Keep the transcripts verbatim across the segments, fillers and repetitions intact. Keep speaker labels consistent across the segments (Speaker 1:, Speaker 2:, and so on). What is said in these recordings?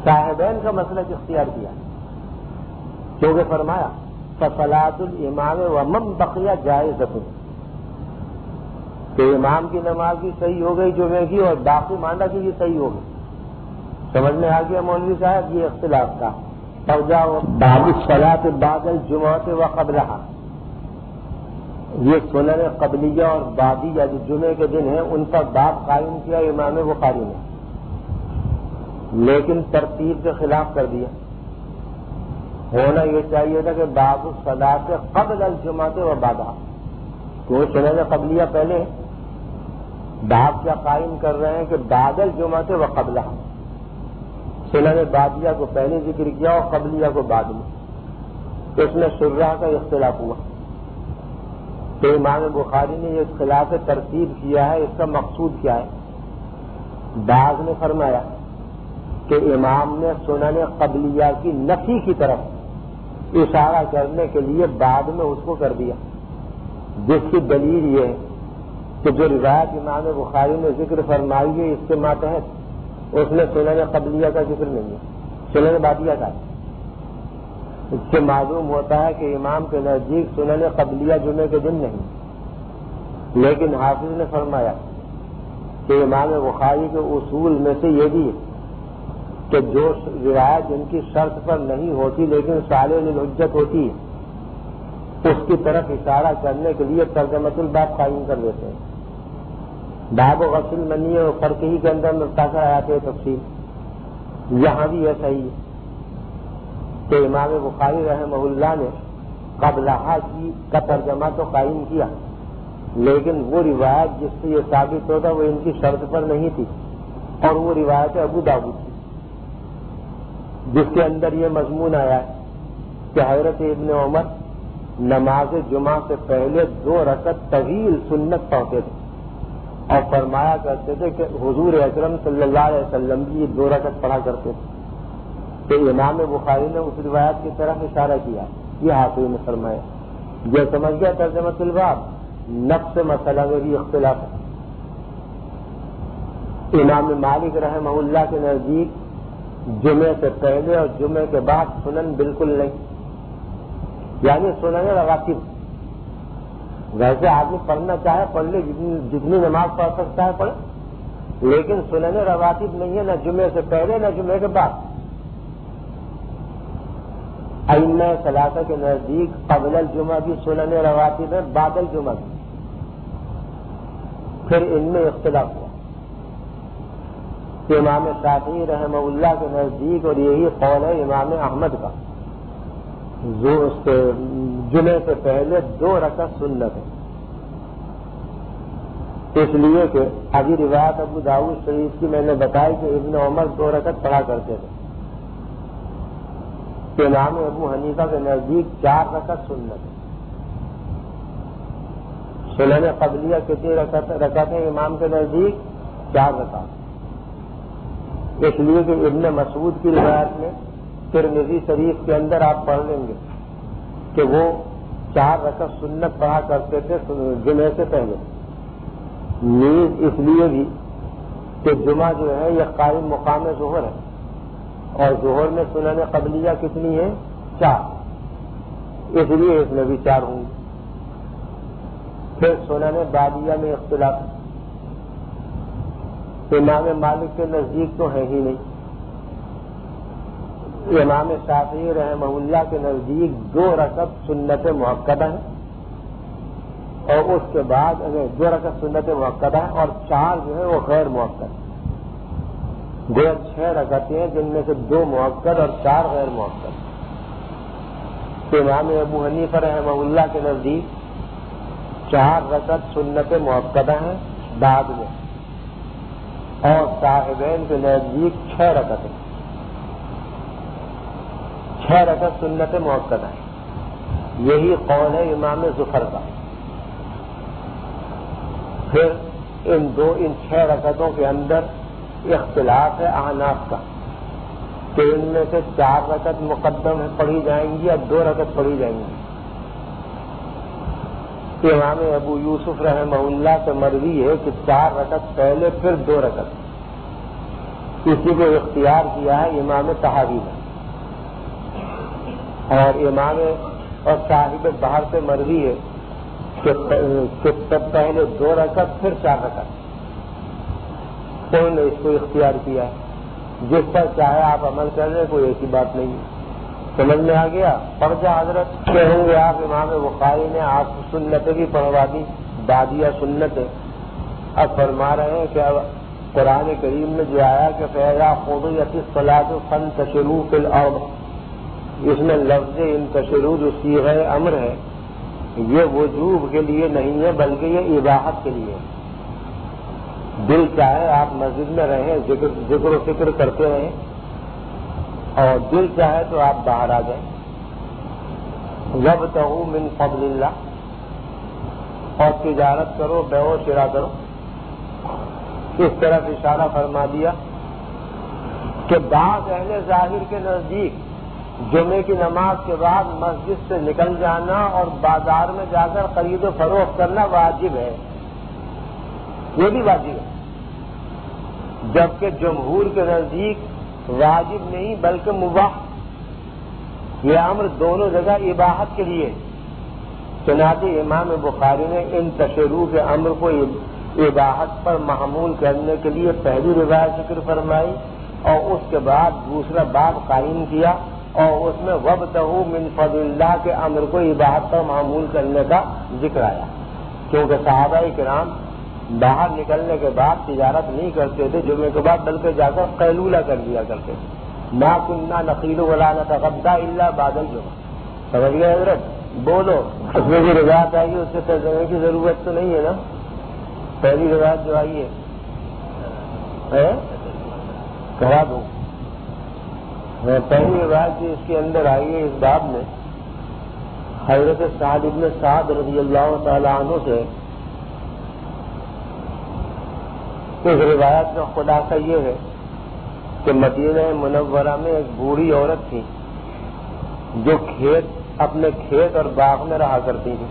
Speaker 1: صاحبین کا مسلک اختیار کیا کیونکہ فرمایا فصلاۃ الامام ومن بقیہ جائزۃ، کہ امام کی نماز بھی صحیح ہو گئی جمعے کی اور باقی ماندہ کی بھی صحیح ہو گئی. سمجھ میں آ گیا مولوی صاحب یہ اختلاف تھا. توجہ باب الصلاۃ بعد الجمعہ وقبلها، یہ سنن قبلیہ اور بعدیہ جو جمعے کے دن ہیں ان پر باب قائم کیا امام بخاری نے، لیکن ترتیب کے خلاف کر دیا. ہونا یہ چاہیے تھا کہ باب الصلاۃ قبل الجمعہ و بعدها، کیونکہ سنن قبلیہ پہلے، باب کیا قائم کر رہے ہیں کہ بعد الجمعہ و قبلها، سنن بعدیہ کو پہلے ذکر کیا اور قبلیہ کو بعد میں. تو اس میں شرح کا اختلاف ہوا کہ امام بخاری نے یہ خلاف ترتیب کیا ہے، اس کا مقصود کیا ہے. بعض نے فرمایا کہ امام نے سنن قبلیہ کی نفی کی طرف اشارہ کرنے کے لیے بعد میں اس کو کر دیا، جس کی دلیل یہ ہے کہ جو روایت امام بخاری نے ذکر فرمائی ہے اس کے ماتحت اس میں سنن قبلیہ کا ذکر نہیں ہے، سنن بعدیہ کا. اس سے معلوم ہوتا ہے کہ امام کے نزدیک سنن قبلیہ جمعے کے دن نہیں، لیکن حافظ نے فرمایا کہ امام بخاری کے اصول میں سے یہ بھی ہے کہ جو روایت جن کی شرط پر نہیں ہوتی لیکن صالح للحجت ہوتی ہے اس کی طرف اشارہ کرنے کے لیے ترجمۃ الباب قائم کر دیتے ہیں. باب غسل منی اور فرقی کے اندر مختصر آیات تفصیل، یہاں بھی ایسا ہی ہے کہ امام بخاری رحمہ اللہ نے قبلہا کی کا ترجمہ تو قائم کیا، لیکن وہ روایت جس سے یہ ثابت ہوتا وہ ان کی شرط پر نہیں تھی، اور وہ روایت ابو داؤد تھی جس کے اندر یہ مضمون آیا ہے کہ حضرت ابن عمر نماز جمعہ سے پہلے دو رکعت طویل سنت پڑھتے تھے اور فرمایا کرتے تھے کہ حضور اکرم صلی اللہ علیہ وسلم بھی یہ دو رکعت پڑھا کرتے تھے. تو امام بخاری نے اس روایت کی طرف اشارہ کیا، یہ حافظ نے فرمایا. یہ سمجھ گیا ترجمۃ الباب. نفس مسئلہ میں بھی اختلاف ہے. امام مالک رحمہ اللہ کے نزدیک جمعے سے پہلے اور جمعے کے بعد سنن بالکل نہیں، یعنی سنن رواتب. ویسے آدمی پڑھنا چاہے پڑھ لے، جتنی نماز پڑھ سکتا ہے پڑھے، لیکن سنن رواتب نہیں ہے، نہ جمعے سے پہلے نہ جمعے کے بعد. ائمہ ثلاثہ کے نزدیک قبل الجمعہ بھی سنن رواتب ہے، بعد الجمعہ بھی. پھر ان میں اختلاف ہوا. امام شافعی رحمہ اللہ کے نزدیک، اور یہی قول ہے امام احمد کا، جمعے سے پہلے دو رکعت سنت ہے، اس لیے کہ ابھی روایت ابو داؤد شریف کی میں نے بتائی کہ ابن عمر دو رکعت پڑھا کرتے تھے. امام ابو حنیفہ کے نزدیک چار رکعت سنت ہے. سنن قبلیہ کتنی رکعت ہے امام کے نزدیک؟ چار رکعت. اس لیے کہ ابن مسعود کی روایت میں ترمذی شریف کے اندر آپ پڑھ لیں گے کہ وہ چار رکعت سنت پڑھا کرتے تھے جمعے سے پہلے. نیز اس لیے بھی کہ جمعہ جو ہے یہ قائم مقام ظہر ہے، اور ظہر میں سنن قبلیہ کتنی ہے؟ چار. اس لیے اس میں بھی چار ہوں گے. پھر سنن بعدیہ میں اختلاف. امام مالک کے نزدیک تو ہے ہی نہیں. امام شافعی رحمہ اللہ کے نزدیک دو رکعت سنت مؤکدہ ہیں، اور اس کے بعد دو رکعت سنت مؤکدہ ہیں اور چار جو ہے وہ غیر مؤکد. گویا چھ رکعتیں ہیں جن میں سے دو مؤکد اور چار غیر مؤکد. امام ابو حنیفہ رحمہ اللہ کے نزدیک چار رکعت سنت مؤکدہ ہیں بعد میں، اور صاحبین کے نزدیک چھ رکعتیں چھ رکعت سنت مؤکدہ ہیں. یہی قول ہے امام ظفر کا. پھر ان دو ان چھ رکعتوں کے اندر اختلاف ہے احناف کا کہ ان میں سے چار رکعت مقدم پڑھی جائیں گی یا دو رکعت پڑھی جائیں گی. امام ابو یوسف رحمہ اللہ سے مروی ہے کہ چار رکعت پہلے پھر دو رکعت. اسی کو اختیار کیا ہے امام طحاوی نے، اور امام اور صاحب بحر سے مروی ہے کہ پہلے دو رکعت پھر چار رکعت، انہوں نے اس کو اختیار کیا ہے، جس پر چاہے آپ عمل کر رہے کوئی ایسی بات نہیں ہے۔ سمجھ میں آ گیا؟ پرجا حضرت کہیں گے آپ امام بخاری نے آپ سنتیں بھی پڑھوا دی، دادیا سنتیں، اب فرما رہے ہیں کہ اب قرآن کریم میں جو آیا کہ فیضا قضیت الصلاۃ فانتشروا فی الارض، اس میں لفظ انتشروا جو صیغہ امر ہے یہ وجوب کے لیے نہیں ہے بلکہ یہ اباحت کے لیے ہے۔ دل چاہے آپ مسجد میں رہیں، ذکر ذکر و فکر کرتے رہیں، اور دل چاہے تو آپ باہر آ جائیں۔ وابتغوا من فضل اللہ، اور تجارت کرو، بیع و شراء کرو۔ اس طرف اشارہ فرما دیا کہ بعض اہل ظاہر کے نزدیک جمعے کی نماز کے بعد مسجد سے نکل جانا اور بازار میں جا کر خرید و فروخت کرنا واجب ہے، یہ بھی واجب ہے، جبکہ جمہور کے نزدیک واجب نہیں بلکہ مباح، یہ امر دونوں جگہ اباحت کے لیے۔ چنانچہ امام بخاری نے ان تشریع کے امر کو اباحت پر محمول کرنے کے لیے پہلی روایت ذکر فرمائی اور اس کے بعد دوسرا باب قائم کیا اور اس میں وابتغوا من فضل اللہ کے امر کو اباحت پر محمول کرنے کا ذکر آیا، کیونکہ صحابہ کرام باہر نکلنے کے بعد تجارت نہیں کرتے تھے جمعے کے بعد، بلکہ جا کر قیلولہ کر لیا کرتے تھے۔ ما كنا نقیل ولا نتغدى الا بعد الجمعہ۔ سمجھ گئے حضرت؟ بولو، اس میں جو روایت آئی ہے اس سے ترجمے کی ضرورت تو نہیں ہے نا؟ پہلی روایت جو آئی ہے کرا دوں، پہلی روایت جو اس کے اندر آئی ہے اس باب میں حضرت سعد بن سعد رضی اللہ تعالی عنہ سے، اس روایت کا خلاصہ یہ ہے کہ مدینہ منورہ میں ایک بوڑھی عورت تھی جو کھیت اپنے کھیت اور باغ میں رہا کرتی تھی۔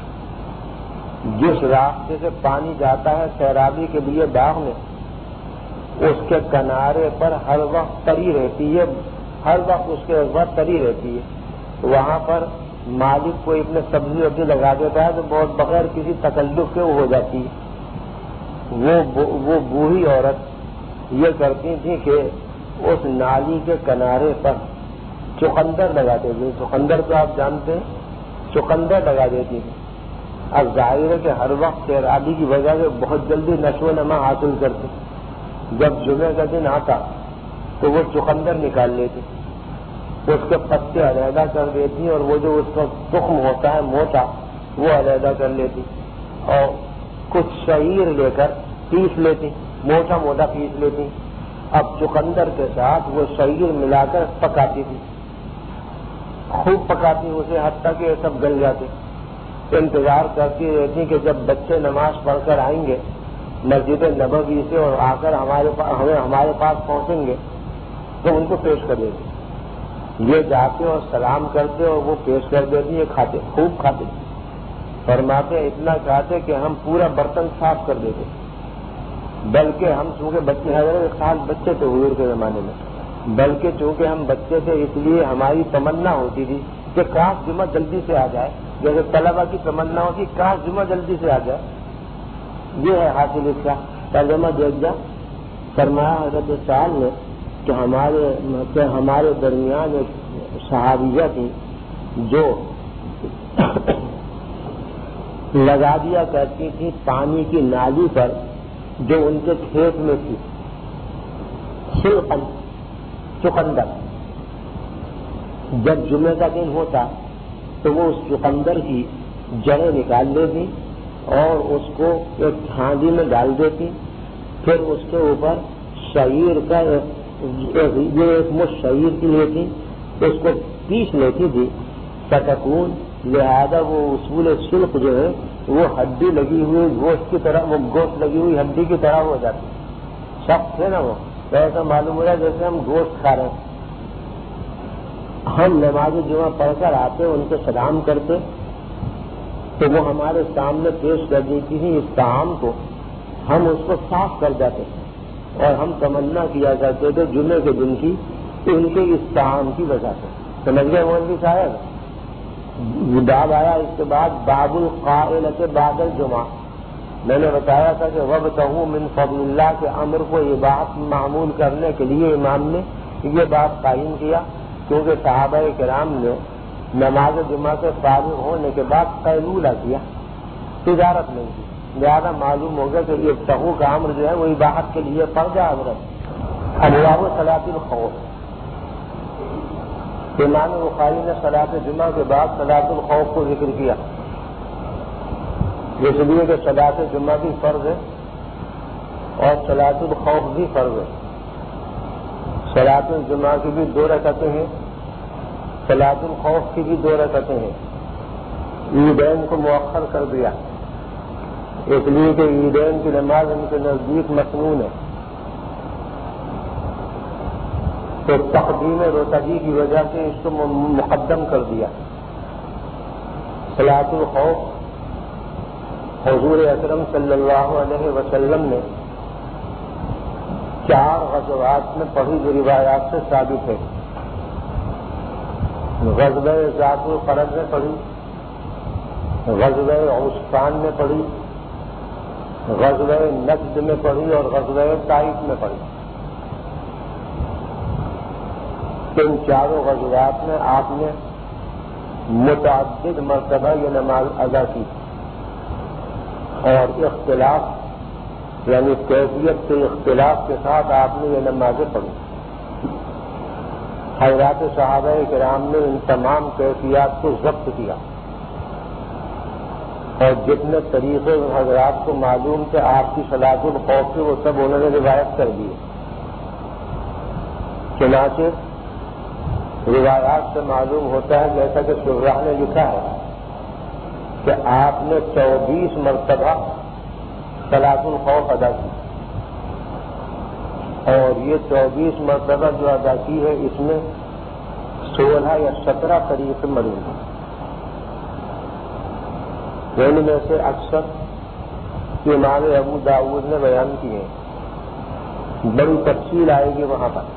Speaker 1: جس راستے سے پانی جاتا ہے سیرابی کے لیے باغ میں، اس کے کنارے پر ہر وقت تری رہتی ہے، ہر وقت اس کے وقت تری رہتی ہے۔ وہاں پر مالک کوئی اپنے سبزی وبزی لگا دیتا ہے تو بہت بغیر کسی تکلف کے وہ ہو جاتی ہے۔ وہ وہ بوڑھی عورت یہ کرتی تھی کہ اس نالی کے کنارے پر چقندر لگا دیتی، چقندر تو آپ جانتے ہیں، چقندر لگا دیتی تھی۔ اب ظاہر ہے کہ ہر وقت سیرابی کی وجہ سے بہت جلدی نشو و نما حاصل کرتے، جب جمعے کا دن آتا تو وہ چقندر نکال لیتی، اس کے پتے علیحدہ کر دیتی اور وہ جو اس کا تخم ہوتا ہے موٹا وہ علیحدہ کر لیتی اور کچھ شعیر لے کر پیس لیتی، موٹا موٹا پیس لیتی۔ اب چقندر کے ساتھ وہ شعیر ملا کر پکاتی تھی، خوب پکاتی اسے حتیٰ کہ یہ سب گل جاتے۔ انتظار کرتی رہتی کہ جب بچے نماز پڑھ کر آئیں گے مسجد نبوی سے اور آ کر ہمارے پاس ہمیں ہمارے پاس پہنچیں گے تو ان کو پیش کر دیتی۔ یہ جاتے اور سلام کرتے اور وہ پیش کر دیتی، یہ کھاتے، خوب کھاتے، فرماتے اتنا کھاتے کہ ہم پورا برتن صاف کر دیتے، بلکہ ہم چونکہ بچے حضرت سال بچے تھے حضور کے زمانے میں، بلکہ چونکہ ہم بچے تھے اس لیے ہماری تمنا ہوتی تھی کہ کاش جمعہ جلدی سے آ جائے، جیسے طلبہ کی تمنا ہوتی کاش جمعہ جلدی سے آ جائے۔ یہ ہے حاصل اس کا ترجمہ دیکھ جا۔ فرمایا حضرت سال نے کہ ہمارے کہ ہمارے درمیان ایک صحابیہ تھی جو لگا دیا کرتی تھی پانی کی نالی پر جو ان کے کھیت میں تھی شلقن، چقندر۔ جب جمعے کا دن ہوتا تو وہ اس چقندر کی جڑیں نکال لیتی اور اس کو ایک ہانڈی میں ڈال دیتی، پھر اس کے اوپر شعیر کا یہ ایک مٹھ شعیر کی لیتی، اس کو پیس لیتی تھی فتکون، لہذا وہ اصول سلق جو ہے وہ ہڈی لگی ہوئی گوشت کی طرح، وہ گوشت لگی ہوئی ہڈی کی طرح ہو جاتی، سخت ہے نا وہ، تو ایسا معلوم ہو رہا ہے جیسے ہم گوشت کھا رہے ہیں۔ ہم نماز جمعہ پڑھ کر آتے ان کو سلام کرتے تو وہ ہمارے سامنے پیش کر دیتی تھی اس طعام کو، ہم اس کو صاف کر جاتے اور ہم تمنا کیا کرتے تھے جمعے کے دن کی ان کے اس طعام کی وجہ سے. سمجھ گئے مولوی صاحب؟ باب آیا اس کے بعد باب القائلۃ بعد الجمعہ. میں نے بتایا تھا کہ وابتغوا من فضل اللہ کے امر کو یہ بات معمول کرنے کے لیے امام نے یہ بات قائم کیا، کیونکہ صحابہ کرام نے نماز جمعہ سے فارغ ہونے کے بعد قیلولہ کیا، تجارت نہیں کی. لہٰذا معلوم ہو گیا کہ یہ ابتغوا کا امر جو ہے وہ اباحت کے لیے فرض ہے. حضرت انواع صلاۃ الخوف، امام بخاری نے صلاۃ جمعہ کے بعد صلاۃ الخوف کو ذکر کیا، اس لیے کہ صلاۃ جمعہ بھی فرض ہے اور صلاۃ الخوف بھی فرض ہے. صلاۃ الجمعہ کی بھی دو رکعتیں ہیں، صلاۃ الخوف کی بھی دو رکعتیں ہیں. عیدین کو مؤخر کر دیا اس لیے کہ عیدین کی نماز ان کے نزدیک مسنون ہے، تو تقدیم روتگی کی وجہ سے اس کو مقدم کر دیا. صلاۃ الخوف حضور اکرم صلی اللہ علیہ وسلم نے چار غزوات میں پڑھی جو روایات سے ثابت ہے. غزوہ ذات القرن میں پڑھی، غزوہ عسفان میں پڑھی، غزوہ نجد میں پڑھی اور غزوہ طائف میں پڑھی. ان چاروں غزوات میں آپ نے متعدد مرتبہ یہ نماز ادا کی اور اختلاف یعنی کیفیت کے اختلاف کے ساتھ آپ نے یہ نمازیں پڑھی. حضرات صحابہ کرام نے ان تمام کیفیات کو ضبط کیا اور جتنے طریقے حضرات کو معلوم تھے آپ کی صلاۃ الخوف سے وہ سب انہوں نے روایت کر دیے. چنانچہ روایات سے معلوم ہوتا ہے جیسا کہ شراح نے لکھا ہے کہ آپ نے چوبیس مرتبہ صلاۃ الخوف ادا کی اور یہ چوبیس مرتبہ جو ادا کی ہے اس میں سولہ یا سترہ طریقے موجود ہیں. ان میں سے اکثر امام ابو داؤد نے بیان کیے ہیں، بڑی تفصیل آئے گی وہاں پر،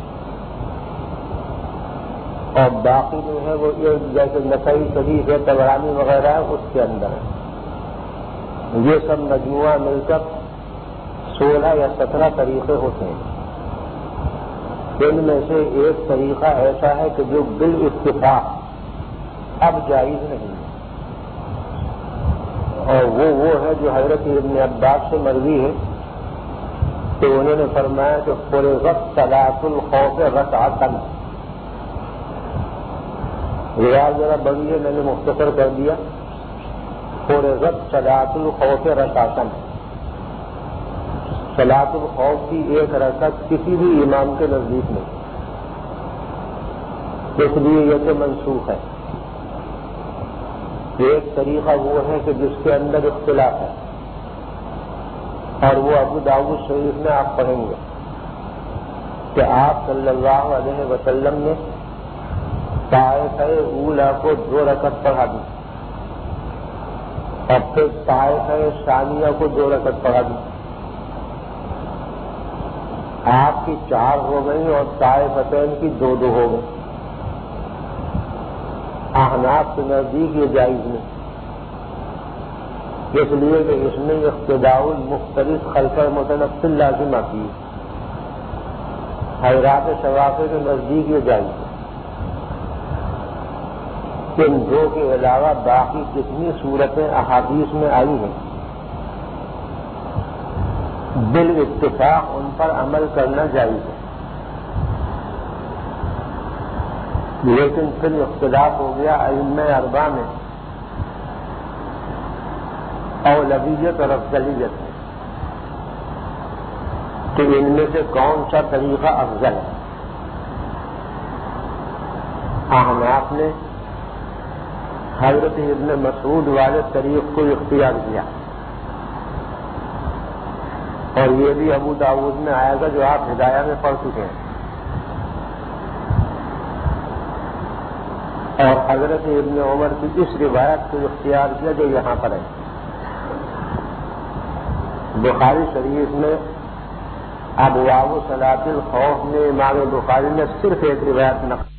Speaker 1: اور باقی جو ہے وہ جیسے نسائی شریف ہے طبرانی وغیرہ ہے اس کے اندر ہے. یہ سب مجموعہ مل کر سولہ یا سترہ طریقے ہوتے ہیں. ان میں سے ایک طریقہ ایسا ہے کہ جو بالاتفاق اب جائز نہیں ہے، اور وہ وہ ہے جو حضرت ابن عباس سے مروی ہے کہ انہوں نے فرمایا کہ فرضت صلاۃ الخوف رکعتن. روایت ذرا بڑی ہے، میں نے مختصر کر دیا. فرضت صلاۃ الخوف رکعتن، صلاۃ الخوف کی ایک رکعت کسی بھی امام کے نزدیک نہیں، اس لیے یہ تو منسوخ ہے. ایک طریقہ وہ ہے کہ جس کے اندر اختلاف ہے اور وہ ابو داؤد شریف میں آپ پڑھیں گے کہ آپ صلی اللہ علیہ وسلم نے طائفہ اولا کو دو رکعت پڑھا دی اور پھر طائفہ ثانیہ کو دو رکعت پڑھا دی. آپ کی چار ہو گئی اور طائفتین کی دو دو ہو گئی. احناف کے نزدیک یہ جائز نہیں، اس لیے کہ اس میں اقتداء المختلف خلف متنفل لازم آتی ہے. حضرات شوافی کے نزدیک یہ جائز ہے. ان دو کے علاوہ باقی جتنی صورتیں احادیث میں آئی ہیں بالاتفاق ان پر عمل کرنا جائز ہے، لیکن پھر اختلاف ہو گیا ائمہ اربعہ میں اولویت اور افضلیت میں کہ ان میں سے کون سا طریقہ افضل ہے. احناف نے حضرت ابن مسعود والے طریق کو اختیار کیا اور یہ بھی ابو داؤد میں آئے گا جو آپ ہدایہ میں پڑھ چکے ہیں. اور حضرت ابن عمر کی اس روایت کو اختیار کیا جو یہاں پر ہے. بخاری شریف میں اب واو صلاۃ الخوف میں امام بخاری نے صرف ایک روایت نقل